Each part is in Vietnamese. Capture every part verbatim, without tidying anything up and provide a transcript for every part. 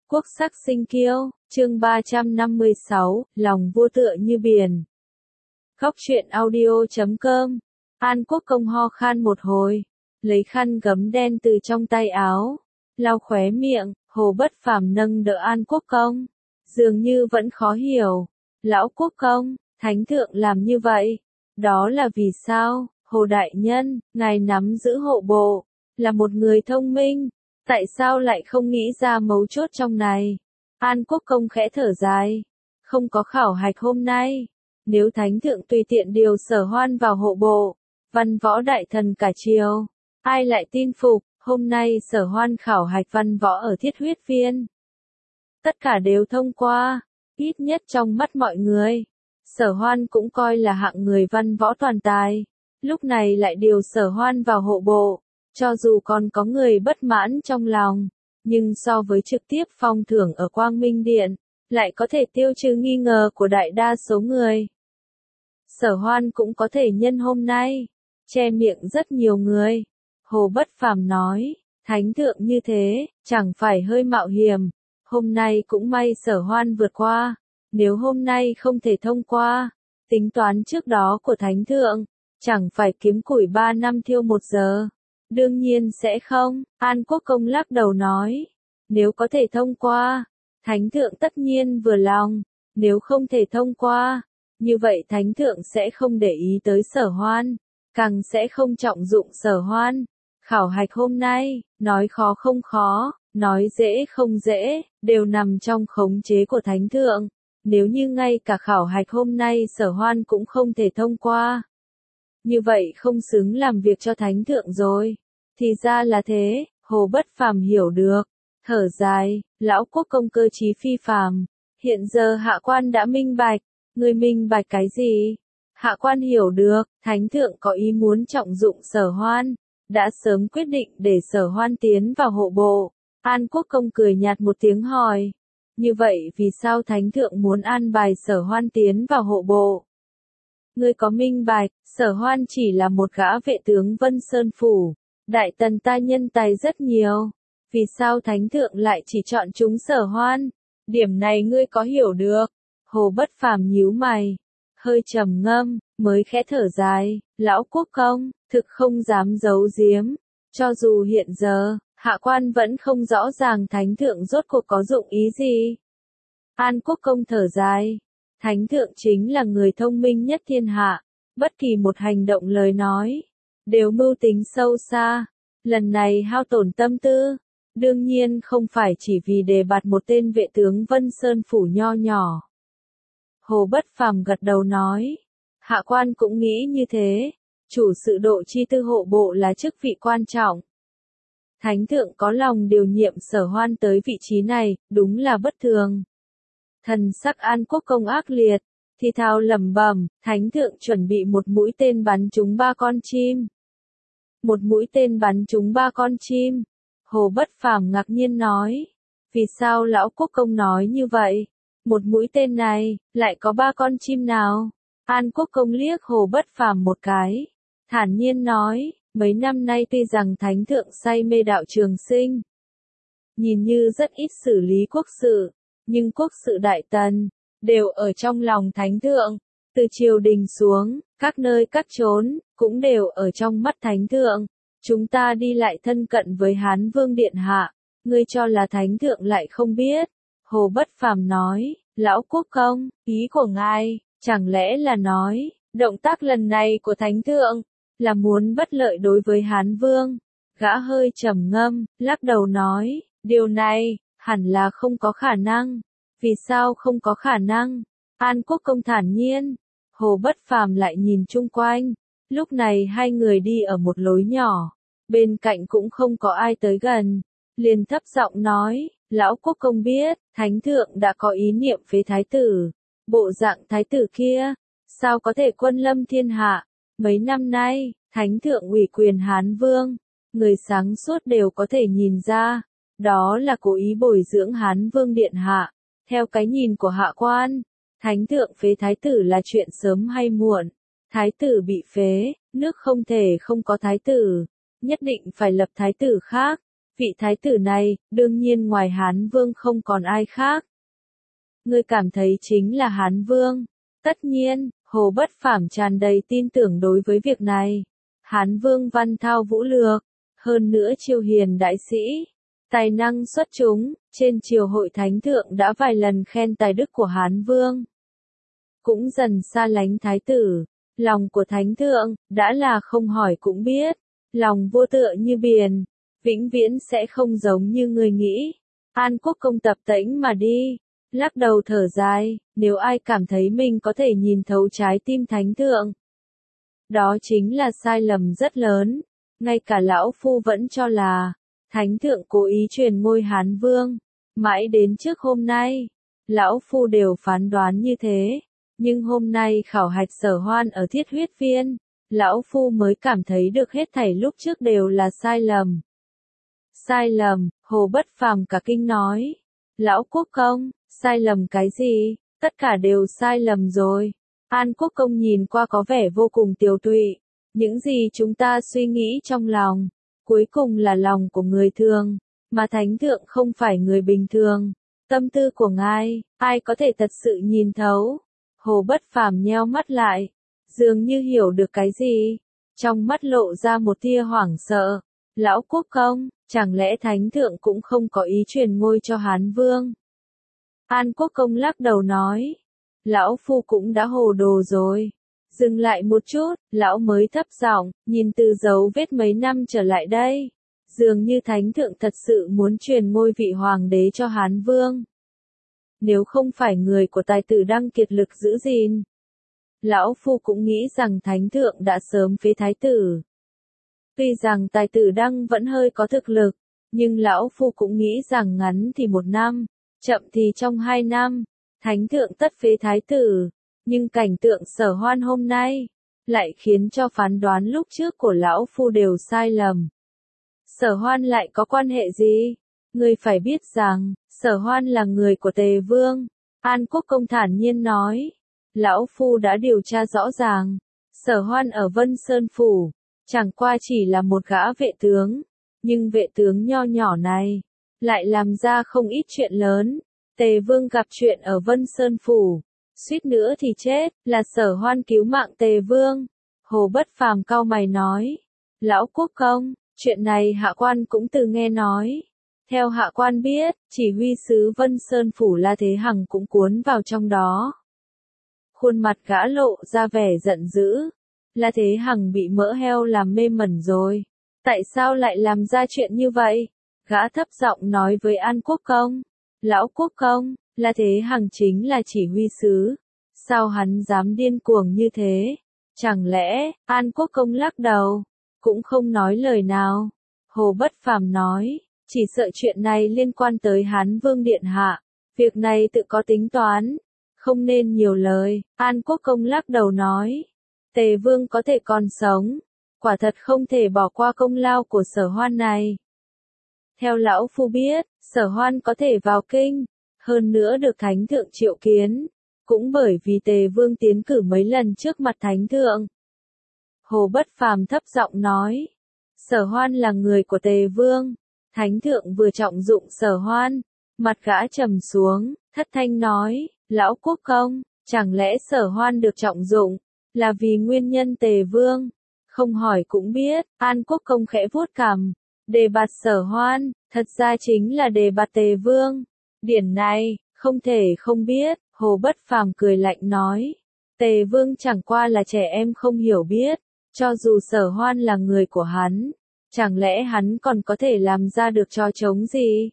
Quốc sắc sinh kiêu, chương ba trăm năm mươi sáu, lòng vua tựa như biển. Góc truyện audio chấm com. An Quốc Công ho khan một hồi, lấy khăn gấm đen từ trong tay áo, lau khóe miệng. Hồ Bất Phàm nâng đỡ An Quốc Công, dường như vẫn khó hiểu. Lão Quốc Công, Thánh thượng làm như vậy, đó là vì sao? Hồ đại nhân, ngài nắm giữ hộ bộ, là một người thông minh, tại sao lại không nghĩ ra mấu chốt trong này? An Quốc Công khẽ thở dài, không có khảo hạch hôm nay, nếu Thánh thượng tùy tiện điều Sở Hoan vào hộ bộ, văn võ đại thần cả triều, ai lại tin phục? Hôm nay Sở Hoan khảo hạch văn võ ở Thiết Huyết Viên, tất cả đều thông qua, ít nhất trong mắt mọi người. Sở Hoan cũng coi là hạng người văn võ toàn tài, lúc này lại điều Sở Hoan vào hộ bộ, cho dù còn có người bất mãn trong lòng, nhưng so với trực tiếp phong thưởng ở Quang Minh Điện, lại có thể tiêu trừ nghi ngờ của đại đa số người. Sở Hoan cũng có thể nhân hôm nay, che miệng rất nhiều người. Hồ Bất Phàm nói, Thánh thượng như thế, chẳng phải hơi mạo hiểm, hôm nay cũng may Sở Hoan vượt qua, nếu hôm nay không thể thông qua, tính toán trước đó của Thánh thượng, chẳng phải kiếm củi ba năm thiêu một giờ. Đương nhiên sẽ không, An Quốc Công lắc đầu nói, nếu có thể thông qua, Thánh thượng tất nhiên vừa lòng, nếu không thể thông qua, như vậy Thánh thượng sẽ không để ý tới Sở Hoan, càng sẽ không trọng dụng Sở Hoan. Khảo hạch hôm nay, nói khó không khó, nói dễ không dễ, đều nằm trong khống chế của Thánh thượng. Nếu như ngay cả khảo hạch hôm nay Sở Hoan cũng không thể thông qua, như vậy không xứng làm việc cho Thánh thượng rồi. Thì ra là thế, Hồ Bất Phàm hiểu được, thở dài, Lão Quốc Công cơ trí phi phàm, hiện giờ hạ quan đã minh bạch. Người minh bạch cái gì? Hạ quan hiểu được, Thánh thượng có ý muốn trọng dụng Sở Hoan, đã sớm quyết định để Sở Hoan tiến vào hộ bộ. An Quốc Công cười nhạt một tiếng hỏi, như vậy vì sao Thánh thượng muốn an bài Sở Hoan tiến vào hộ bộ? Ngươi có minh bạch, Sở Hoan chỉ là một gã vệ tướng Vân Sơn Phủ, đại tần ta nhân tài rất nhiều, vì sao Thánh thượng lại chỉ chọn chúng Sở Hoan? Điểm này ngươi có hiểu được? Hồ Bất Phàm nhíu mày, hơi trầm ngâm, mới khẽ thở dài, Lão Quốc Công, thực không dám giấu giếm, cho dù hiện giờ, hạ quan vẫn không rõ ràng Thánh thượng rốt cuộc có dụng ý gì. An Quốc Công thở dài, Thánh thượng chính là người thông minh nhất thiên hạ, bất kỳ một hành động lời nói, đều mưu tính sâu xa, lần này hao tổn tâm tư, đương nhiên không phải chỉ vì đề bạt một tên vệ tướng Vân Sơn Phủ nho nhỏ. Hồ Bất Phàm gật đầu nói, hạ quan cũng nghĩ như thế, chủ sự độ chi tư hộ bộ là chức vị quan trọng. Thánh thượng có lòng điều nhiệm Sở Hoan tới vị trí này, đúng là bất thường. Thần sắc An Quốc Công ác liệt, thì thào lẩm bẩm, Thánh thượng chuẩn bị một mũi tên bắn trúng ba con chim. Một mũi tên bắn trúng ba con chim. Hồ Bất Phàm ngạc nhiên nói, vì sao Lão Quốc Công nói như vậy? Một mũi tên này, lại có ba con chim nào? An Quốc Công liếc Hồ Bất Phàm một cái, thản nhiên nói, mấy năm nay tuy rằng Thánh thượng say mê đạo trường sinh, nhìn như rất ít xử lý quốc sự, nhưng quốc sự đại tần, đều ở trong lòng Thánh thượng, từ triều đình xuống, các nơi các chốn, cũng đều ở trong mắt Thánh thượng. Chúng ta đi lại thân cận với Hán Vương Điện Hạ, ngươi cho là Thánh thượng lại không biết. Hồ Bất Phàm nói, Lão Quốc Công, ý của ngài, chẳng lẽ là nói, động tác lần này của Thánh thượng, là muốn bất lợi đối với Hán Vương? Gã hơi trầm ngâm, lắc đầu nói, điều này, hẳn là không có khả năng. Vì sao không có khả năng? An Quốc Công thản nhiên. Hồ Bất Phàm lại nhìn chung quanh, lúc này hai người đi ở một lối nhỏ, bên cạnh cũng không có ai tới gần, liền thấp giọng nói, Lão Quốc Công biết, Thánh thượng đã có ý niệm phế thái tử, bộ dạng thái tử kia, sao có thể quân lâm thiên hạ? Mấy năm nay, Thánh thượng ủy quyền Hán Vương, người sáng suốt đều có thể nhìn ra, đó là cố ý bồi dưỡng Hán Vương Điện Hạ. Theo cái nhìn của hạ quan, Thánh thượng phế thái tử là chuyện sớm hay muộn. Thái tử bị phế, nước không thể không có thái tử, nhất định phải lập thái tử khác. vị thái tử này, đương nhiên ngoài Hán Vương không còn ai khác. Ngươi cảm thấy chính là Hán Vương. Tất nhiên, Hồ Bất Phàm tràn đầy tin tưởng đối với việc này. Hán Vương văn thao vũ lược, hơn nữa triều hiền đại sĩ, tài năng xuất chúng, trên triều hội thánh thượng đã vài lần khen tài đức của Hán Vương. Cũng dần xa lánh thái tử, lòng của thánh thượng, đã là không hỏi cũng biết, lòng vô tựa như biển, vĩnh viễn sẽ không giống như người nghĩ. An Quốc công tập tễnh mà đi, lắc đầu thở dài, nếu ai cảm thấy mình có thể nhìn thấu trái tim thánh thượng. Đó chính là sai lầm rất lớn, ngay cả lão phu vẫn cho là, thánh thượng cố ý truyền ngôi Hán Vương, mãi đến trước hôm nay, lão phu đều phán đoán như thế, nhưng hôm nay khảo hạch Sở Hoan ở Thiết Huyết Viên, lão phu mới cảm thấy được hết thảy lúc trước đều là sai lầm. Sai lầm, Hồ Bất Phàm cả kinh nói, lão quốc công, sai lầm cái gì, tất cả đều sai lầm rồi. An Quốc công nhìn qua có vẻ vô cùng tiều tụy, những gì chúng ta suy nghĩ trong lòng, cuối cùng là lòng của người thường, mà thánh thượng không phải người bình thường. Tâm tư của ngài, ai có thể thật sự nhìn thấu? Hồ Bất Phàm nheo mắt lại, dường như hiểu được cái gì, trong mắt lộ ra một tia hoảng sợ. Lão quốc công, chẳng lẽ thánh thượng cũng không có ý truyền ngôi cho Hán Vương? An Quốc công lắc đầu nói, lão phu cũng đã hồ đồ rồi. Dừng lại một chút, lão mới thấp giọng, nhìn từ dấu vết mấy năm trở lại đây, dường như thánh thượng thật sự muốn truyền ngôi vị hoàng đế cho Hán Vương. Nếu không phải người của tài tử Đăng kiệt lực giữ gìn, lão phu cũng nghĩ rằng thánh thượng đã sớm phế thái tử. Tuy rằng tài tử Đăng vẫn hơi có thực lực, nhưng lão phu cũng nghĩ rằng ngắn thì một năm, chậm thì trong hai năm, thánh thượng tất phế thái tử. Nhưng cảnh tượng Sở Hoan hôm nay, lại khiến cho phán đoán lúc trước của lão phu đều sai lầm. Sở Hoan lại có quan hệ gì? Ngươi phải biết rằng, Sở Hoan là người của Tề Vương. An Quốc công thản nhiên nói, lão phu đã điều tra rõ ràng, Sở Hoan ở Vân Sơn Phủ, chẳng qua chỉ là một gã vệ tướng, nhưng vệ tướng nho nhỏ này, lại làm ra không ít chuyện lớn. Tề Vương gặp chuyện ở Vân Sơn Phủ, suýt nữa thì chết, là Sở Hoan cứu mạng Tề Vương. Hồ Bất Phàm cau mày nói, lão quốc công, chuyện này hạ quan cũng từ nghe nói. Theo hạ quan biết, chỉ huy sứ Vân Sơn Phủ La Thế Hằng cũng cuốn vào trong đó. Khuôn mặt gã lộ ra vẻ giận dữ. La Thế Hằng bị mỡ heo làm mê mẩn rồi. Tại sao lại làm ra chuyện như vậy? Gã thấp giọng nói với An Quốc công. Lão quốc công, La Thế Hằng chính là chỉ huy sứ. Sao hắn dám điên cuồng như thế? Chẳng lẽ, An Quốc công lắc đầu, cũng không nói lời nào. Hồ Bất Phàm nói, chỉ sợ chuyện này liên quan tới Hán Vương Điện Hạ. Việc này tự có tính toán, không nên nhiều lời. An Quốc công lắc đầu nói, Tề Vương có thể còn sống, quả thật không thể bỏ qua công lao của Sở Hoan này. Theo lão phu biết, Sở Hoan có thể vào kinh, hơn nữa được thánh thượng triệu kiến, cũng bởi vì Tề Vương tiến cử mấy lần trước mặt thánh thượng. Hồ Bất Phàm thấp giọng nói, Sở Hoan là người của Tề Vương, thánh thượng vừa trọng dụng Sở Hoan, mặt gã trầm xuống, thất thanh nói, lão quốc công, chẳng lẽ Sở Hoan được trọng dụng, là vì nguyên nhân Tề Vương? Không hỏi cũng biết. An Quốc công khẽ vuốt cằm, đề bạt Sở Hoan, thật ra chính là đề bạt Tề Vương. Điển này, không thể không biết. Hồ Bất Phàm cười lạnh nói, Tề Vương chẳng qua là trẻ em không hiểu biết, cho dù Sở Hoan là người của hắn, chẳng lẽ hắn còn có thể làm ra được trò trống gì?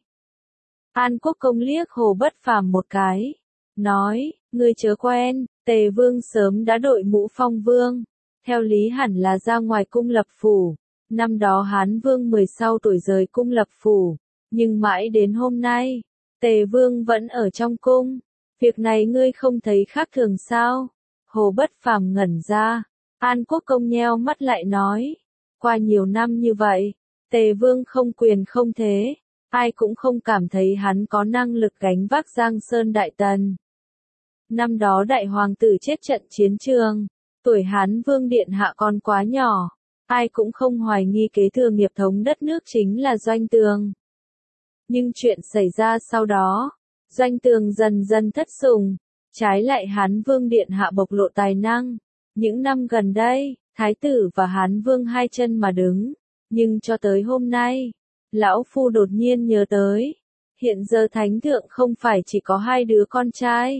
An Quốc công liếc Hồ Bất Phàm một cái, nói, ngươi chớ quen, Tề Vương sớm đã đội mũ phong vương, theo lý hẳn là ra ngoài cung lập phủ. Năm đó Hán Vương mười sáu tuổi rời cung lập phủ, nhưng mãi đến hôm nay, Tề Vương vẫn ở trong cung. Việc này ngươi không thấy khác thường sao? Hồ Bất Phàm ngẩn ra. An Quốc công nheo mắt lại nói, qua nhiều năm như vậy, Tề Vương không quyền không thế, ai cũng không cảm thấy hắn có năng lực gánh vác Giang Sơn Đại Tần. Năm đó đại hoàng tử chết trận chiến trường, tuổi Hán Vương Điện Hạ còn quá nhỏ, ai cũng không hoài nghi kế thừa nghiệp thống đất nước chính là Doanh Tường. Nhưng chuyện xảy ra sau đó, Doanh Tường dần dần thất sủng, trái lại Hán Vương Điện Hạ bộc lộ tài năng. Những năm gần đây, Thái tử và Hán Vương hai chân mà đứng, nhưng cho tới hôm nay, lão phu đột nhiên nhớ tới, hiện giờ Thánh Thượng không phải chỉ có hai đứa con trai.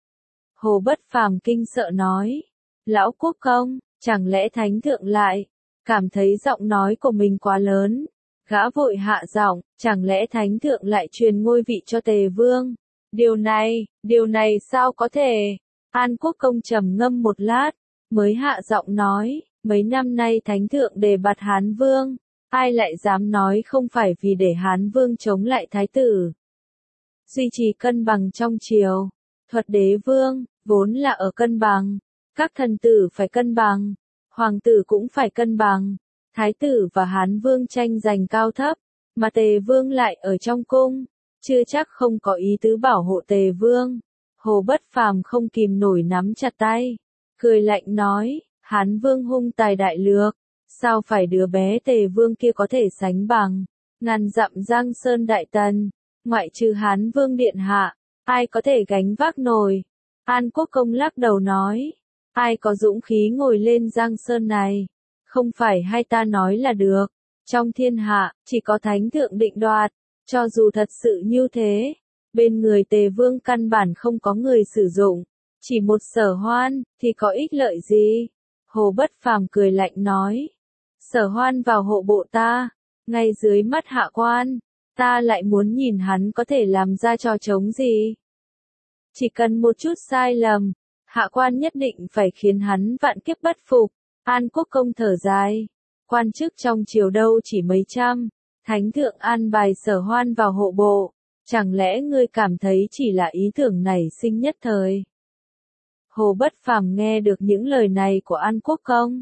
Hồ Bất Phàm kinh sợ nói, lão quốc công, chẳng lẽ Thánh Thượng lại, cảm thấy giọng nói của mình quá lớn, gã vội hạ giọng, chẳng lẽ Thánh Thượng lại truyền ngôi vị cho Tề Vương? Điều này, điều này sao có thể? An Quốc công trầm ngâm một lát, mới hạ giọng nói, mấy năm nay Thánh Thượng đề bạt Hán Vương, ai lại dám nói không phải vì để Hán Vương chống lại Thái tử. Duy trì cân bằng trong triều, Thuật Đế Vương, vốn là ở cân bằng, các thần tử phải cân bằng, hoàng tử cũng phải cân bằng, Thái tử và Hán Vương tranh giành cao thấp, mà Tề Vương lại ở trong cung, chưa chắc không có ý tứ bảo hộ Tề Vương. Hồ Bất Phàm không kìm nổi nắm chặt tay, cười lạnh nói, Hán Vương hung tài đại lược, sao phải đứa bé Tề Vương kia có thể sánh bằng, ngàn dặm Giang Sơn đại tần, ngoại trừ Hán Vương Điện Hạ, ai có thể gánh vác nổi. An Quốc công lắc đầu nói, ai có dũng khí ngồi lên Giang Sơn này, không phải hay ta nói là được, trong thiên hạ, chỉ có Thánh Thượng định đoạt, cho dù thật sự như thế, bên người Tề Vương căn bản không có người sử dụng, chỉ một Sở Hoan, thì có ích lợi gì? Hồ Bất Phàm cười lạnh nói, Sở Hoan vào hộ bộ ta, ngay dưới mắt hạ quan, ta lại muốn nhìn hắn có thể làm ra trò trống gì. Chỉ cần một chút sai lầm, hạ quan nhất định phải khiến hắn vạn kiếp bất phục. An Quốc công thở dài, quan chức trong triều đâu chỉ mấy trăm, Thánh Thượng an bài Sở Hoan vào hộ bộ, chẳng lẽ ngươi cảm thấy chỉ là ý tưởng nảy sinh nhất thời? Hồ Bất Phàm nghe được những lời này của An Quốc công,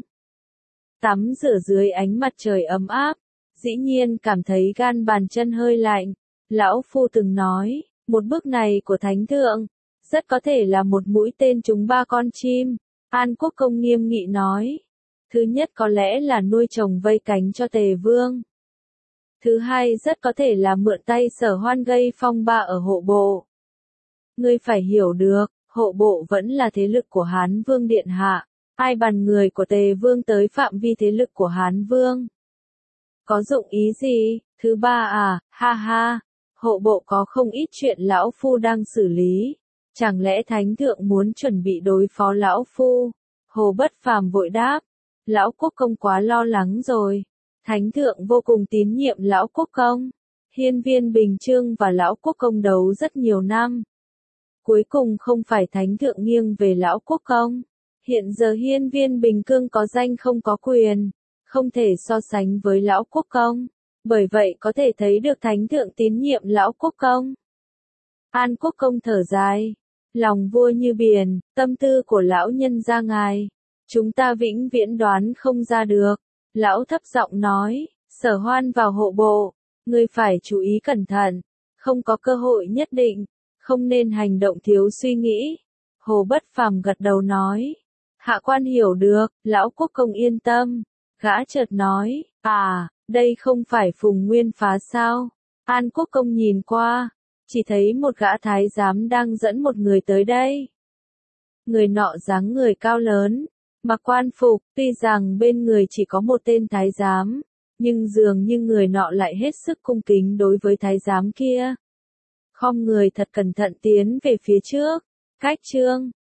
tắm rửa dưới ánh mặt trời ấm áp, dĩ nhiên cảm thấy gan bàn chân hơi lạnh. Lão phu từng nói, một bước này của Thánh Thượng, rất có thể là một mũi tên trúng ba con chim. An Quốc công nghiêm nghị nói, thứ nhất có lẽ là nuôi trồng vây cánh cho Tề Vương. Thứ hai rất có thể là mượn tay Sở Hoan gây phong ba ở hộ bộ. Ngươi phải hiểu được, hộ bộ vẫn là thế lực của Hán Vương Điện Hạ, ai bàn người của Tề Vương tới phạm vi thế lực của Hán Vương. Có dụng ý gì? Thứ ba à, ha ha, hộ bộ có không ít chuyện lão phu đang xử lý, chẳng lẽ Thánh Thượng muốn chuẩn bị đối phó lão phu? Hồ Bất Phàm vội đáp, lão quốc công quá lo lắng rồi. Thánh Thượng vô cùng tín nhiệm lão quốc công. Hiên Viên Bình Chương và lão quốc công đấu rất nhiều năm. Cuối cùng không phải Thánh Thượng nghiêng về lão quốc công. Hiện giờ Hiên Viên Bình Cương có danh không có quyền, không thể so sánh với lão quốc công. Bởi vậy có thể thấy được Thánh Thượng tín nhiệm lão quốc công. An Quốc công thở dài, lòng vua như biển, tâm tư của lão nhân ra ngài, chúng ta vĩnh viễn đoán không ra được. Lão thấp giọng nói, Sở Hoan vào hộ bộ, ngươi phải chú ý cẩn thận, không có cơ hội nhất định, không nên hành động thiếu suy nghĩ. Hồ Bất Phàm gật đầu nói, hạ quan hiểu được, lão quốc công yên tâm. Gã chợt nói, à, đây không phải Phùng Nguyên Phá sao? An Quốc công nhìn qua, chỉ thấy một gã thái giám đang dẫn một người tới đây. Người nọ dáng người cao lớn, mặc quan phục, tuy rằng bên người chỉ có một tên thái giám, nhưng dường như người nọ lại hết sức cung kính đối với thái giám kia. Khom người thật cẩn thận tiến về phía trước, cách chương,